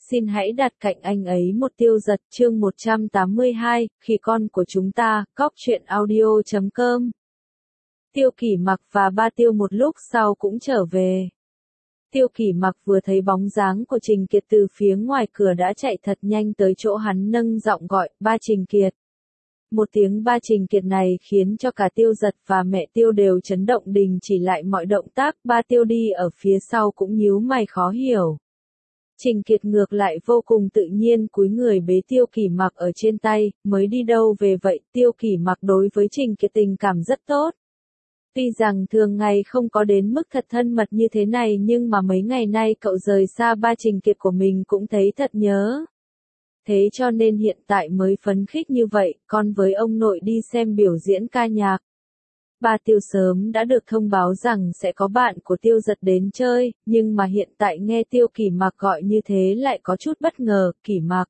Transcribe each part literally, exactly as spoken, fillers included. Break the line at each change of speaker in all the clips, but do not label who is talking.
xin hãy đặt cạnh anh ấy một Tiêu Giật chương một trăm tám mươi hai, khi con của chúng ta, cóc truyện audio chấm com. Tiêu Kỷ Mặc và ba Tiêu một lúc sau cũng trở về. Tiêu Kỷ Mặc vừa thấy bóng dáng của Trình Kiệt từ phía ngoài cửa đã chạy thật nhanh tới chỗ hắn nâng giọng gọi, ba Trình Kiệt. Một tiếng ba Trình Kiệt này khiến cho cả Tiêu Giật và mẹ Tiêu đều chấn động, đình chỉ lại mọi động tác, ba Tiêu đi ở phía sau cũng nhíu mày khó hiểu. Trình Kiệt ngược lại vô cùng tự nhiên cúi người bế Tiêu Kỷ Mặc ở trên tay, mới đi đâu về vậy. Tiêu Kỷ Mặc đối với Trình Kiệt tình cảm rất tốt. Tuy rằng thường ngày không có đến mức thật thân mật như thế này, nhưng mà mấy ngày nay cậu rời xa ba Trình Kiệt của mình cũng thấy thật nhớ. Thế cho nên hiện tại mới phấn khích như vậy, con với ông nội đi xem biểu diễn ca nhạc. Ba Tiêu sớm đã được thông báo rằng sẽ có bạn của Tiêu Giật đến chơi, nhưng mà hiện tại nghe Tiêu Kỷ Mặc gọi như thế lại có chút bất ngờ. Kỷ Mặc,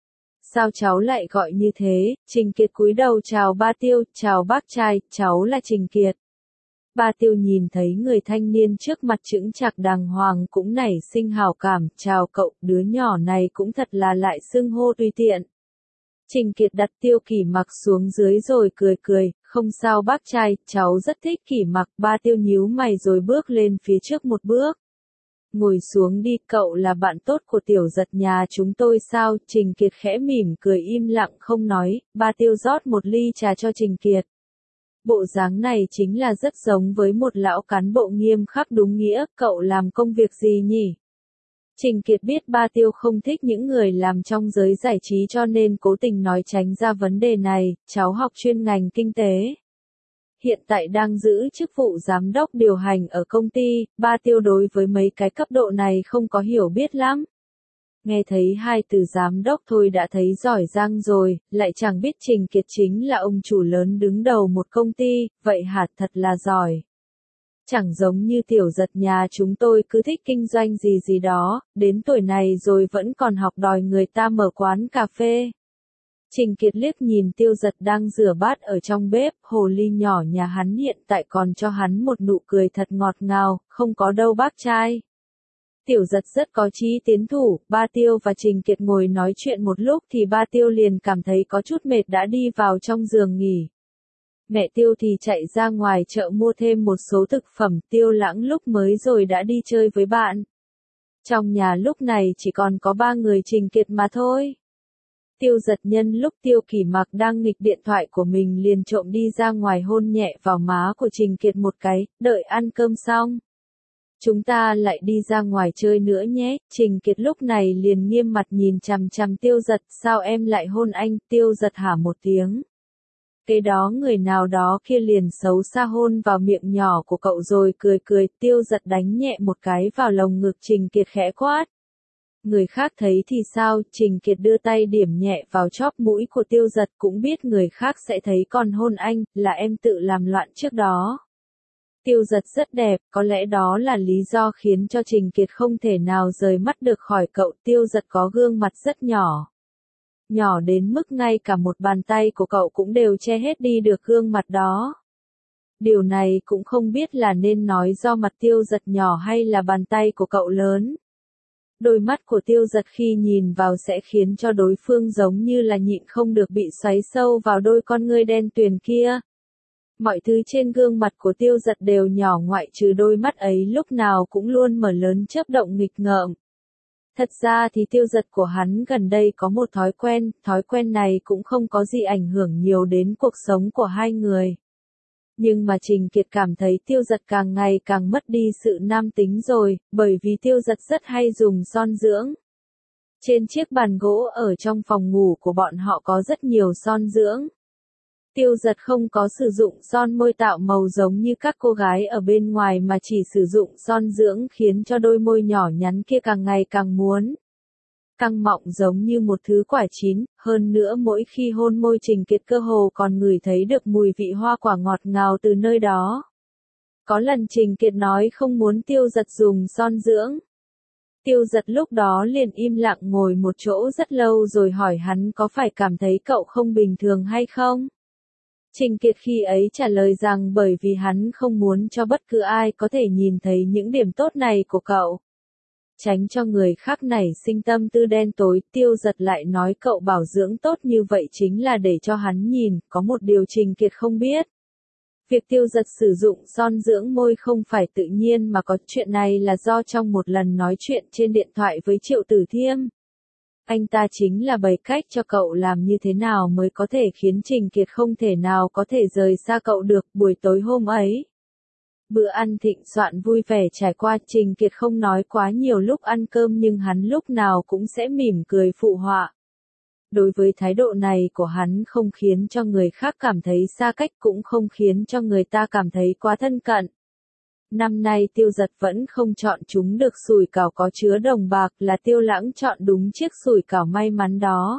sao cháu lại gọi như thế? Trình Kiệt cúi đầu chào ba Tiêu, chào bác trai, cháu là Trình Kiệt. Ba Tiêu nhìn thấy người thanh niên trước mặt chững chạc đàng hoàng cũng nảy sinh hảo cảm, chào cậu, đứa nhỏ này cũng thật là lại xưng hô tùy tiện. Trình Kiệt đặt Tiêu Kỷ Mặc xuống dưới rồi cười cười, không sao bác trai, cháu rất thích Kỷ Mặc. Ba Tiêu nhíu mày rồi bước lên phía trước một bước. Ngồi xuống đi, cậu là bạn tốt của Tiểu Giật nhà chúng tôi sao? Trình Kiệt khẽ mỉm cười im lặng không nói. Ba Tiêu rót một ly trà cho Trình Kiệt. Bộ dáng này chính là rất giống với một lão cán bộ nghiêm khắc đúng nghĩa. Cậu làm công việc gì nhỉ? Trình Kiệt biết ba Tiêu không thích những người làm trong giới giải trí cho nên cố tình nói tránh ra vấn đề này. Cháu học chuyên ngành kinh tế. Hiện tại đang giữ chức vụ giám đốc điều hành ở công ty. Ba Tiêu đối với mấy cái cấp độ này không có hiểu biết lắm. Nghe thấy hai từ giám đốc thôi đã thấy giỏi giang rồi, lại chẳng biết Trình Kiệt chính là ông chủ lớn đứng đầu một công ty, vậy hả, thật là giỏi. Chẳng giống như Tiểu Giật nhà chúng tôi cứ thích kinh doanh gì gì đó, đến tuổi này rồi vẫn còn học đòi người ta mở quán cà phê. Trình Kiệt liếc nhìn Tiêu Giật đang rửa bát ở trong bếp, hồ ly nhỏ nhà hắn hiện tại còn cho hắn một nụ cười thật ngọt ngào, không có đâu bác trai. Tiểu Giật rất có chí tiến thủ. Ba Tiêu và Trình Kiệt ngồi nói chuyện một lúc thì ba Tiêu liền cảm thấy có chút mệt đã đi vào trong giường nghỉ. Mẹ Tiêu thì chạy ra ngoài chợ mua thêm một số thực phẩm. Tiêu Lãng lúc mới rồi đã đi chơi với bạn. Trong nhà lúc này chỉ còn có ba người Trình Kiệt mà thôi. Tiêu Giật nhân lúc Tiêu Kỷ Mặc đang nghịch điện thoại của mình liền trộm đi ra ngoài hôn nhẹ vào má của Trình Kiệt một cái, đợi ăn cơm xong. Chúng ta lại đi ra ngoài chơi nữa nhé. Trình Kiệt lúc này liền nghiêm mặt nhìn chằm chằm Tiêu Giật, sao em lại hôn anh? Tiêu Giật hả một tiếng. Cái đó người nào đó kia liền xấu xa hôn vào miệng nhỏ của cậu rồi cười cười. Tiêu Giật đánh nhẹ một cái vào lồng ngực Trình Kiệt khẽ quát. Người khác thấy thì sao? Trình Kiệt đưa tay điểm nhẹ vào chóp mũi của Tiêu Giật, cũng biết người khác sẽ thấy còn hôn anh, là em tự làm loạn trước đó. Tiêu Giật rất đẹp, có lẽ đó là lý do khiến cho Trình Kiệt không thể nào rời mắt được khỏi cậu. Tiêu Giật có gương mặt rất nhỏ. Nhỏ đến mức ngay cả một bàn tay của cậu cũng đều che hết đi được gương mặt đó. Điều này cũng không biết là nên nói do mặt Tiêu Giật nhỏ hay là bàn tay của cậu lớn. Đôi mắt của Tiêu Giật khi nhìn vào sẽ khiến cho đối phương giống như là nhịn không được bị xoáy sâu vào đôi con ngươi đen tuyền kia. Mọi thứ trên gương mặt của Tiêu Giật đều nhỏ ngoại trừ đôi mắt ấy lúc nào cũng luôn mở lớn chớp động nghịch ngợm. Thật ra thì Tiêu Giật của hắn gần đây có một thói quen, thói quen này cũng không có gì ảnh hưởng nhiều đến cuộc sống của hai người. Nhưng mà Trình Kiệt cảm thấy Tiêu Giật càng ngày càng mất đi sự nam tính rồi, bởi vì Tiêu Giật rất hay dùng son dưỡng. Trên chiếc bàn gỗ ở trong phòng ngủ của bọn họ có rất nhiều son dưỡng. Tiêu Giật không có sử dụng son môi tạo màu giống như các cô gái ở bên ngoài mà chỉ sử dụng son dưỡng khiến cho đôi môi nhỏ nhắn kia càng ngày càng muốn. Căng mọng giống như một thứ quả chín, hơn nữa mỗi khi hôn môi Trình Kiệt cơ hồ còn ngửi thấy được mùi vị hoa quả ngọt ngào từ nơi đó. Có lần Trình Kiệt nói không muốn Tiêu Giật dùng son dưỡng. Tiêu Giật lúc đó liền im lặng ngồi một chỗ rất lâu rồi hỏi hắn có phải cảm thấy cậu không bình thường hay không? Trình Kiệt khi ấy trả lời rằng bởi vì hắn không muốn cho bất cứ ai có thể nhìn thấy những điểm tốt này của cậu. Tránh cho người khác nảy sinh tâm tư đen tối, Tiêu Giật lại nói cậu bảo dưỡng tốt như vậy chính là để cho hắn nhìn, có một điều Trình Kiệt không biết. Việc Tiêu Giật sử dụng son dưỡng môi không phải tự nhiên mà có, chuyện này là do trong một lần nói chuyện trên điện thoại với Triệu Tử Thiêm. Anh ta chính là bày cách cho cậu làm như thế nào mới có thể khiến Trình Kiệt không thể nào có thể rời xa cậu được. Buổi tối hôm ấy, bữa ăn thịnh soạn vui vẻ trải qua, Trình Kiệt không nói quá nhiều lúc ăn cơm nhưng hắn lúc nào cũng sẽ mỉm cười phụ họa. Đối với thái độ này của hắn không khiến cho người khác cảm thấy xa cách cũng không khiến cho người ta cảm thấy quá thân cận. Năm nay Tiêu Giật vẫn không chọn chúng được sủi cảo có chứa đồng bạc, là Tiêu Lãng chọn đúng chiếc sủi cảo may mắn đó.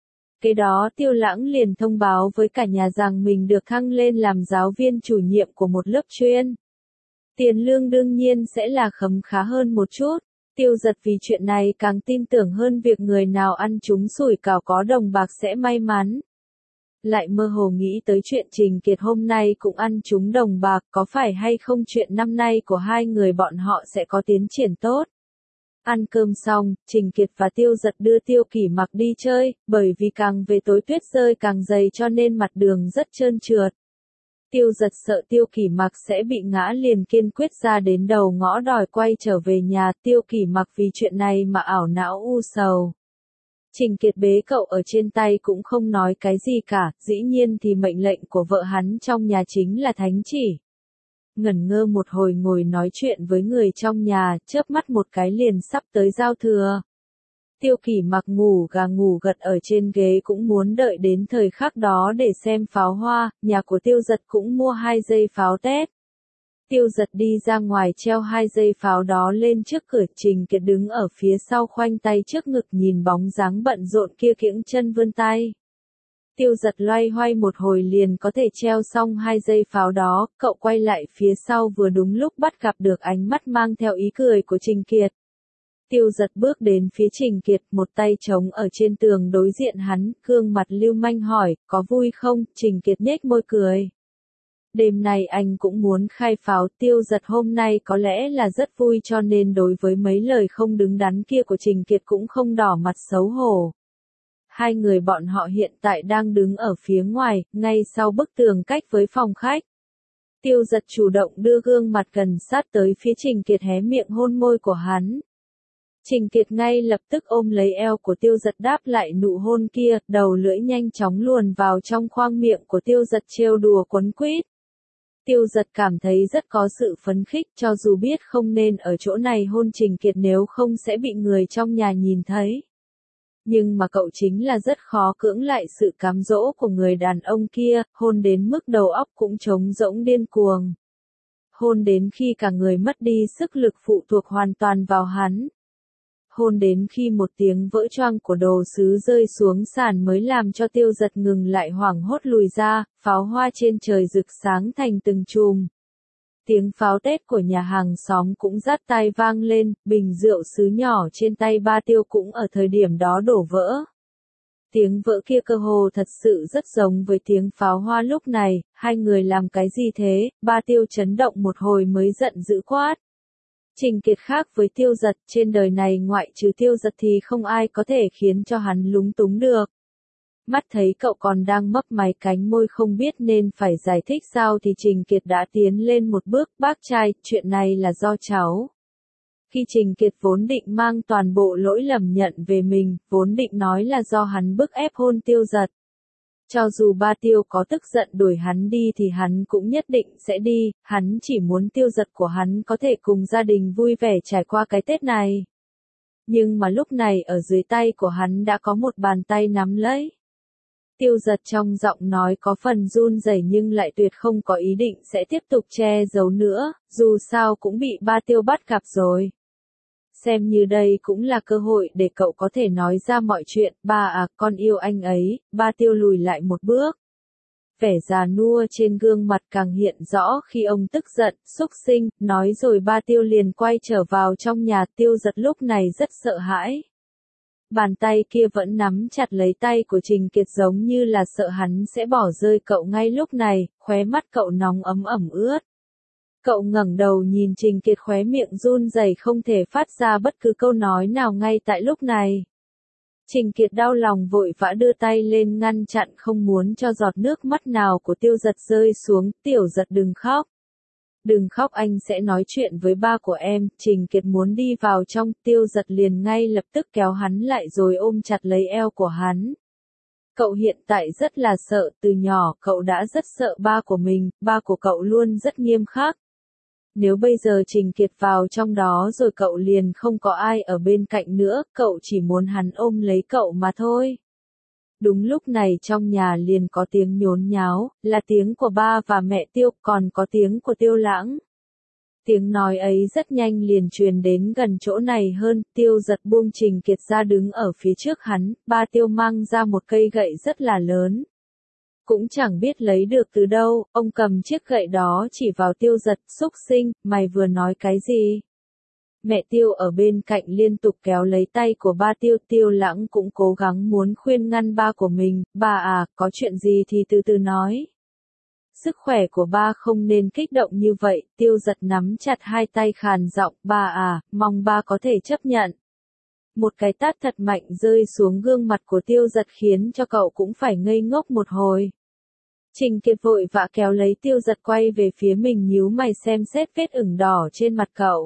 Kế đó Tiêu Lãng liền thông báo với cả nhà rằng mình được thăng lên làm giáo viên chủ nhiệm của một lớp chuyên. Tiền lương đương nhiên sẽ là khấm khá hơn một chút. Tiêu Giật vì chuyện này càng tin tưởng hơn việc người nào ăn trúng sủi cảo có đồng bạc sẽ may mắn. Lại mơ hồ nghĩ tới chuyện Trình Kiệt hôm nay cũng ăn trúng đồng bạc, có phải hay không chuyện năm nay của hai người bọn họ sẽ có tiến triển tốt. Ăn cơm xong, Trình Kiệt và Tiêu Giật đưa Tiêu Kỷ Mặc đi chơi, bởi vì càng về tối tuyết rơi càng dày cho nên mặt đường rất trơn trượt. Tiêu Giật sợ Tiêu Kỷ Mặc sẽ bị ngã liền kiên quyết ra đến đầu ngõ đòi quay trở về nhà, Tiêu Kỷ Mặc vì chuyện này mà ảo não u sầu. Trình Kiệt bế cậu ở trên tay cũng không nói cái gì cả, dĩ nhiên thì mệnh lệnh của vợ hắn trong nhà chính là thánh chỉ. Ngẩn ngơ một hồi ngồi nói chuyện với người trong nhà, chớp mắt một cái liền sắp tới giao thừa. Tiêu Kỷ Mặc ngủ gà ngủ gật ở trên ghế cũng muốn đợi đến thời khắc đó để xem pháo hoa, nhà của Tiêu Giật cũng mua hai dây pháo Tết. Tiêu Giật đi ra ngoài treo hai dây pháo đó lên trước cửa, Trình Kiệt đứng ở phía sau khoanh tay trước ngực nhìn bóng dáng bận rộn kia kiễng chân vươn tay. Tiêu Giật loay hoay một hồi liền có thể treo xong hai dây pháo đó, cậu quay lại phía sau vừa đúng lúc bắt gặp được ánh mắt mang theo ý cười của Trình Kiệt. Tiêu Giật bước đến phía Trình Kiệt, một tay chống ở trên tường đối diện hắn, gương mặt lưu manh hỏi, có vui không? Trình Kiệt nhếch môi cười. Đêm nay anh cũng muốn khai pháo. Tiêu Giật hôm nay có lẽ là rất vui cho nên đối với mấy lời không đứng đắn kia của Trình Kiệt cũng không đỏ mặt xấu hổ. Hai người bọn họ hiện tại đang đứng ở phía ngoài, ngay sau bức tường cách với phòng khách. Tiêu Giật chủ động đưa gương mặt gần sát tới phía Trình Kiệt hé miệng hôn môi của hắn. Trình Kiệt ngay lập tức ôm lấy eo của Tiêu Giật đáp lại nụ hôn kia, đầu lưỡi nhanh chóng luồn vào trong khoang miệng của Tiêu Giật trêu đùa quấn quýt. Tiêu Giật cảm thấy rất có sự phấn khích, cho dù biết không nên ở chỗ này hôn Trình Kiệt nếu không sẽ bị người trong nhà nhìn thấy. Nhưng mà cậu chính là rất khó cưỡng lại sự cám dỗ của người đàn ông kia, hôn đến mức đầu óc cũng trống rỗng điên cuồng. Hôn đến khi cả người mất đi sức lực phụ thuộc hoàn toàn vào hắn. Hôn đến khi một tiếng vỡ choang của đồ sứ rơi xuống sàn mới làm cho Tiêu Giật ngừng lại hoảng hốt lùi ra, pháo hoa trên trời rực sáng thành từng chùm. Tiếng pháo Tết của nhà hàng xóm cũng rát tai vang lên, bình rượu sứ nhỏ trên tay ba Tiêu cũng ở thời điểm đó đổ vỡ. Tiếng vỡ kia cơ hồ thật sự rất giống với tiếng pháo hoa lúc này, hai người làm cái gì thế? Ba Tiêu chấn động một hồi mới giận dữ quát. Trình Kiệt khác với Tiêu Giật, trên đời này ngoại trừ Tiêu Giật thì không ai có thể khiến cho hắn lúng túng được. Mắt thấy cậu còn đang mấp máy cánh môi không biết nên phải giải thích sao thì Trình Kiệt đã tiến lên một bước, bác trai, chuyện này là do cháu. Khi Trình Kiệt vốn định mang toàn bộ lỗi lầm nhận về mình, vốn định nói là do hắn bức ép hôn Tiêu Giật. Cho dù ba Tiêu có tức giận đuổi hắn đi thì hắn cũng nhất định sẽ đi, hắn chỉ muốn Tiêu Giật của hắn có thể cùng gia đình vui vẻ trải qua cái Tết này. Nhưng mà lúc này ở dưới tay của hắn đã có một bàn tay nắm lấy. Tiêu Giật trong giọng nói có phần run rẩy nhưng lại tuyệt không có ý định sẽ tiếp tục che giấu nữa, dù sao cũng bị ba Tiêu bắt gặp rồi. Xem như đây cũng là cơ hội để cậu có thể nói ra mọi chuyện, ba à, con yêu anh ấy. Ba Tiêu lùi lại một bước. Vẻ già nua trên gương mặt càng hiện rõ khi ông tức giận, xúc sinh, nói rồi ba Tiêu liền quay trở vào trong nhà. Tiêu Giật lúc này rất sợ hãi. Bàn tay kia vẫn nắm chặt lấy tay của Trình Kiệt giống như là sợ hắn sẽ bỏ rơi cậu ngay lúc này, khóe mắt cậu nóng ấm ẩm ướt. Cậu ngẩng đầu nhìn Trình Kiệt, khóe miệng run rẩy không thể phát ra bất cứ câu nói nào ngay tại lúc này. Trình Kiệt đau lòng vội vã đưa tay lên ngăn chặn không muốn cho giọt nước mắt nào của Tiêu Giật rơi xuống. Tiểu Giật đừng khóc. Đừng khóc, anh sẽ nói chuyện với ba của em. Trình Kiệt muốn đi vào trong, Tiêu Giật liền ngay lập tức kéo hắn lại rồi ôm chặt lấy eo của hắn. Cậu hiện tại rất là sợ, từ nhỏ cậu đã rất sợ ba của mình, ba của cậu luôn rất nghiêm khắc. Nếu bây giờ Trình Kiệt vào trong đó rồi cậu liền không có ai ở bên cạnh nữa, cậu chỉ muốn hắn ôm lấy cậu mà thôi. Đúng lúc này trong nhà liền có tiếng nhốn nháo, là tiếng của ba và mẹ Tiêu, còn có tiếng của Tiêu Lãng. Tiếng nói ấy rất nhanh liền truyền đến gần chỗ này hơn. Tiêu Giật buông Trình Kiệt ra đứng ở phía trước hắn, ba Tiêu mang ra một cây gậy rất là lớn. Cũng chẳng biết lấy được từ đâu, ông cầm chiếc gậy đó chỉ vào Tiêu Giật, xúc sinh, mày vừa nói cái gì? Mẹ Tiêu ở bên cạnh liên tục kéo lấy tay của ba Tiêu, Tiêu Lãng cũng cố gắng muốn khuyên ngăn ba của mình, ba à, có chuyện gì thì từ từ nói. Sức khỏe của ba không nên kích động như vậy. Tiêu Giật nắm chặt hai tay khàn giọng, ba à, mong ba có thể chấp nhận. Một cái tát thật mạnh rơi xuống gương mặt của Tiêu Giật khiến cho cậu cũng phải ngây ngốc một hồi. Trình Kiệt vội vã kéo lấy Tiêu Giật quay về phía mình, nhíu mày xem xét vết ửng đỏ trên mặt cậu.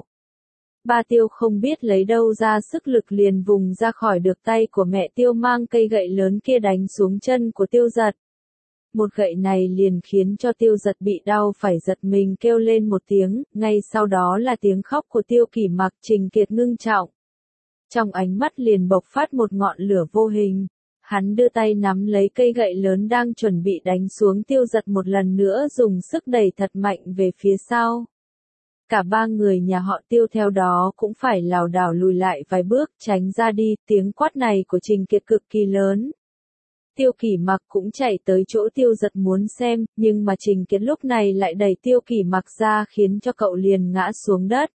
Ba Tiêu không biết lấy đâu ra sức lực liền vùng ra khỏi được tay của mẹ Tiêu mang cây gậy lớn kia đánh xuống chân của Tiêu Giật. Một gậy này liền khiến cho Tiêu Giật bị đau phải giật mình kêu lên một tiếng, ngay sau đó là tiếng khóc của Tiêu Kỷ Mặc. Trình Kiệt ngưng trọng. Trong ánh mắt liền bộc phát một ngọn lửa vô hình. Hắn đưa tay nắm lấy cây gậy lớn đang chuẩn bị đánh xuống Tiêu Giật, một lần nữa dùng sức đẩy thật mạnh về phía sau. Cả ba người nhà họ Tiêu theo đó cũng phải lảo đảo lùi lại vài bước, tránh ra đi. Tiếng quát này của Trình Kiệt cực kỳ lớn. Tiêu Kỷ Mặc cũng chạy tới chỗ Tiêu Giật muốn xem, nhưng mà Trình Kiệt lúc này lại đẩy Tiêu Kỷ Mặc ra khiến cho cậu liền ngã xuống đất.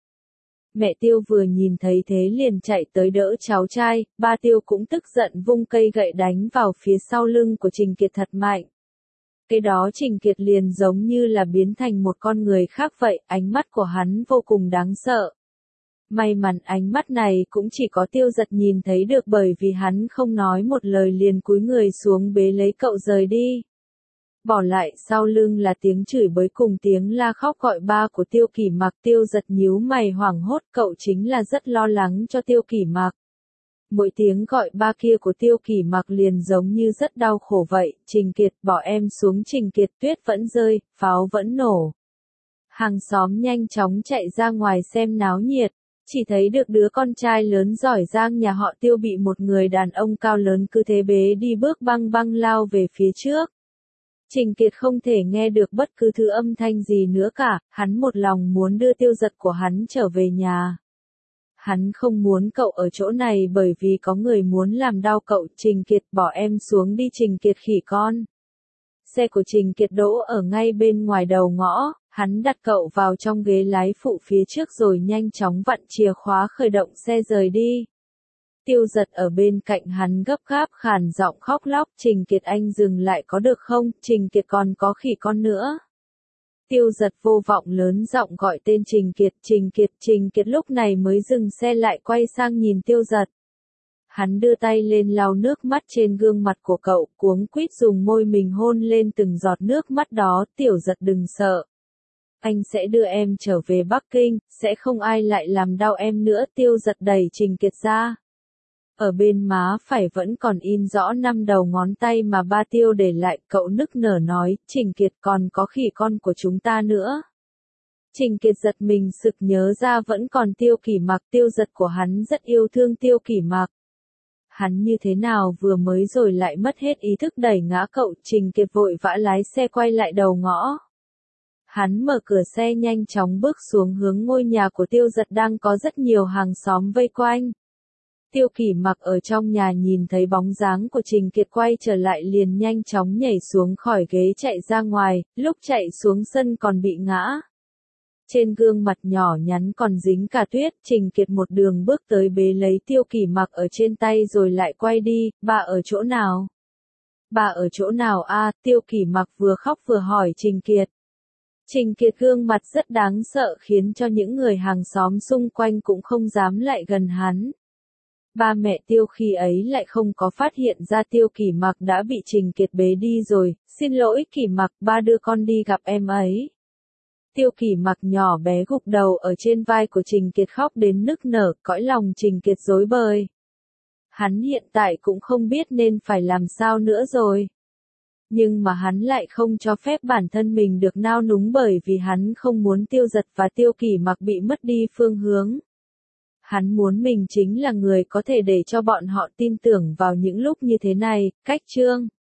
Mẹ Tiêu vừa nhìn thấy thế liền chạy tới đỡ cháu trai, ba Tiêu cũng tức giận vung cây gậy đánh vào phía sau lưng của Trình Kiệt thật mạnh. Cái đó Trình Kiệt liền giống như là biến thành một con người khác vậy, ánh mắt của hắn vô cùng đáng sợ. May mắn ánh mắt này cũng chỉ có Tiêu Giật nhìn thấy được, bởi vì hắn không nói một lời liền cúi người xuống bế lấy cậu rời đi. Bỏ lại sau lưng là tiếng chửi bới cùng tiếng la khóc gọi ba của Tiêu Kỷ Mặc. Tiêu Giật nhíu mày hoảng hốt, cậu chính là rất lo lắng cho Tiêu Kỷ Mặc. Mỗi tiếng gọi ba kia của Tiêu Kỷ Mặc liền giống như rất đau khổ vậy. Trình Kiệt, bỏ em xuống. Trình Kiệt, tuyết vẫn rơi, pháo vẫn nổ. Hàng xóm nhanh chóng chạy ra ngoài xem náo nhiệt. Chỉ thấy được đứa con trai lớn giỏi giang nhà họ Tiêu bị một người đàn ông cao lớn cứ thế bế đi bước băng băng lao về phía trước. Trình Kiệt không thể nghe được bất cứ thứ âm thanh gì nữa cả, hắn một lòng muốn đưa Tiêu Giật của hắn trở về nhà. Hắn không muốn cậu ở chỗ này bởi vì có người muốn làm đau cậu. Trình Kiệt, bỏ em xuống đi. Trình Kiệt khỉ con. Xe của Trình Kiệt đỗ ở ngay bên ngoài đầu ngõ, hắn đặt cậu vào trong ghế lái phụ phía trước rồi nhanh chóng vặn chìa khóa khởi động xe rời đi. Tiêu Giật ở bên cạnh hắn gấp gáp khàn giọng khóc lóc, Trình Kiệt anh dừng lại có được không, Trình Kiệt còn có khỉ con nữa. Tiêu Giật vô vọng lớn giọng gọi tên Trình Kiệt, Trình Kiệt, Trình Kiệt lúc này mới dừng xe lại quay sang nhìn Tiêu Giật. Hắn đưa tay lên lau nước mắt trên gương mặt của cậu, cuống quýt dùng môi mình hôn lên từng giọt nước mắt đó. Tiểu Giật đừng sợ. Anh sẽ đưa em trở về Bắc Kinh, sẽ không ai lại làm đau em nữa. Tiêu Giật đẩy Trình Kiệt ra. Ở bên má phải vẫn còn in rõ năm đầu ngón tay mà ba Tiêu để lại. Cậu nức nở nói, Trình Kiệt còn có khỉ con của chúng ta nữa. Trình Kiệt giật mình sực nhớ ra vẫn còn Tiêu Kỷ Mặc. Tiêu Giật của hắn rất yêu thương Tiêu Kỷ Mặc. Hắn như thế nào vừa mới rồi lại mất hết ý thức đẩy ngã cậu. Trình Kiệt vội vã lái xe quay lại đầu ngõ. Hắn mở cửa xe nhanh chóng bước xuống hướng ngôi nhà của Tiêu Giật đang có rất nhiều hàng xóm vây quanh. Tiêu Kỷ Mặc ở trong nhà nhìn thấy bóng dáng của Trình Kiệt quay trở lại liền nhanh chóng nhảy xuống khỏi ghế chạy ra ngoài, lúc chạy xuống sân còn bị ngã. Trên gương mặt nhỏ nhắn còn dính cả tuyết, Trình Kiệt một đường bước tới bế lấy Tiêu Kỷ Mặc ở trên tay rồi lại quay đi, bà ở chỗ nào? Bà ở chỗ nào a? Tiêu Kỷ Mặc vừa khóc vừa hỏi Trình Kiệt. Trình Kiệt gương mặt rất đáng sợ khiến cho những người hàng xóm xung quanh cũng không dám lại gần hắn. Ba mẹ Tiêu khi ấy lại không có phát hiện ra Tiêu Kỷ Mặc đã bị Trình Kiệt bế đi rồi, xin lỗi Kỷ Mặc, ba đưa con đi gặp em ấy. Tiêu Kỷ Mặc nhỏ bé gục đầu ở trên vai của Trình Kiệt khóc đến nức nở, cõi lòng Trình Kiệt rối bời. Hắn hiện tại cũng không biết nên phải làm sao nữa rồi. Nhưng mà hắn lại không cho phép bản thân mình được nao núng bởi vì hắn không muốn Tiêu Giật và Tiêu Kỷ Mặc bị mất đi phương hướng. Hắn muốn mình chính là người có thể để cho bọn họ tin tưởng vào những lúc như thế này, cách chương.